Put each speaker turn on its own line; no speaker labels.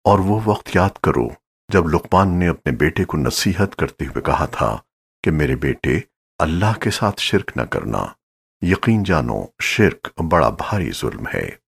और वो वक्त याद करो जब लुकमान ने अपने बेटे को नसीहत करते हुए कहा था कि मेरे बेटे, अल्लाह के साथ शिर्क न करना। यकीन जानो शिर्क बड़ा भारी जुल्म है।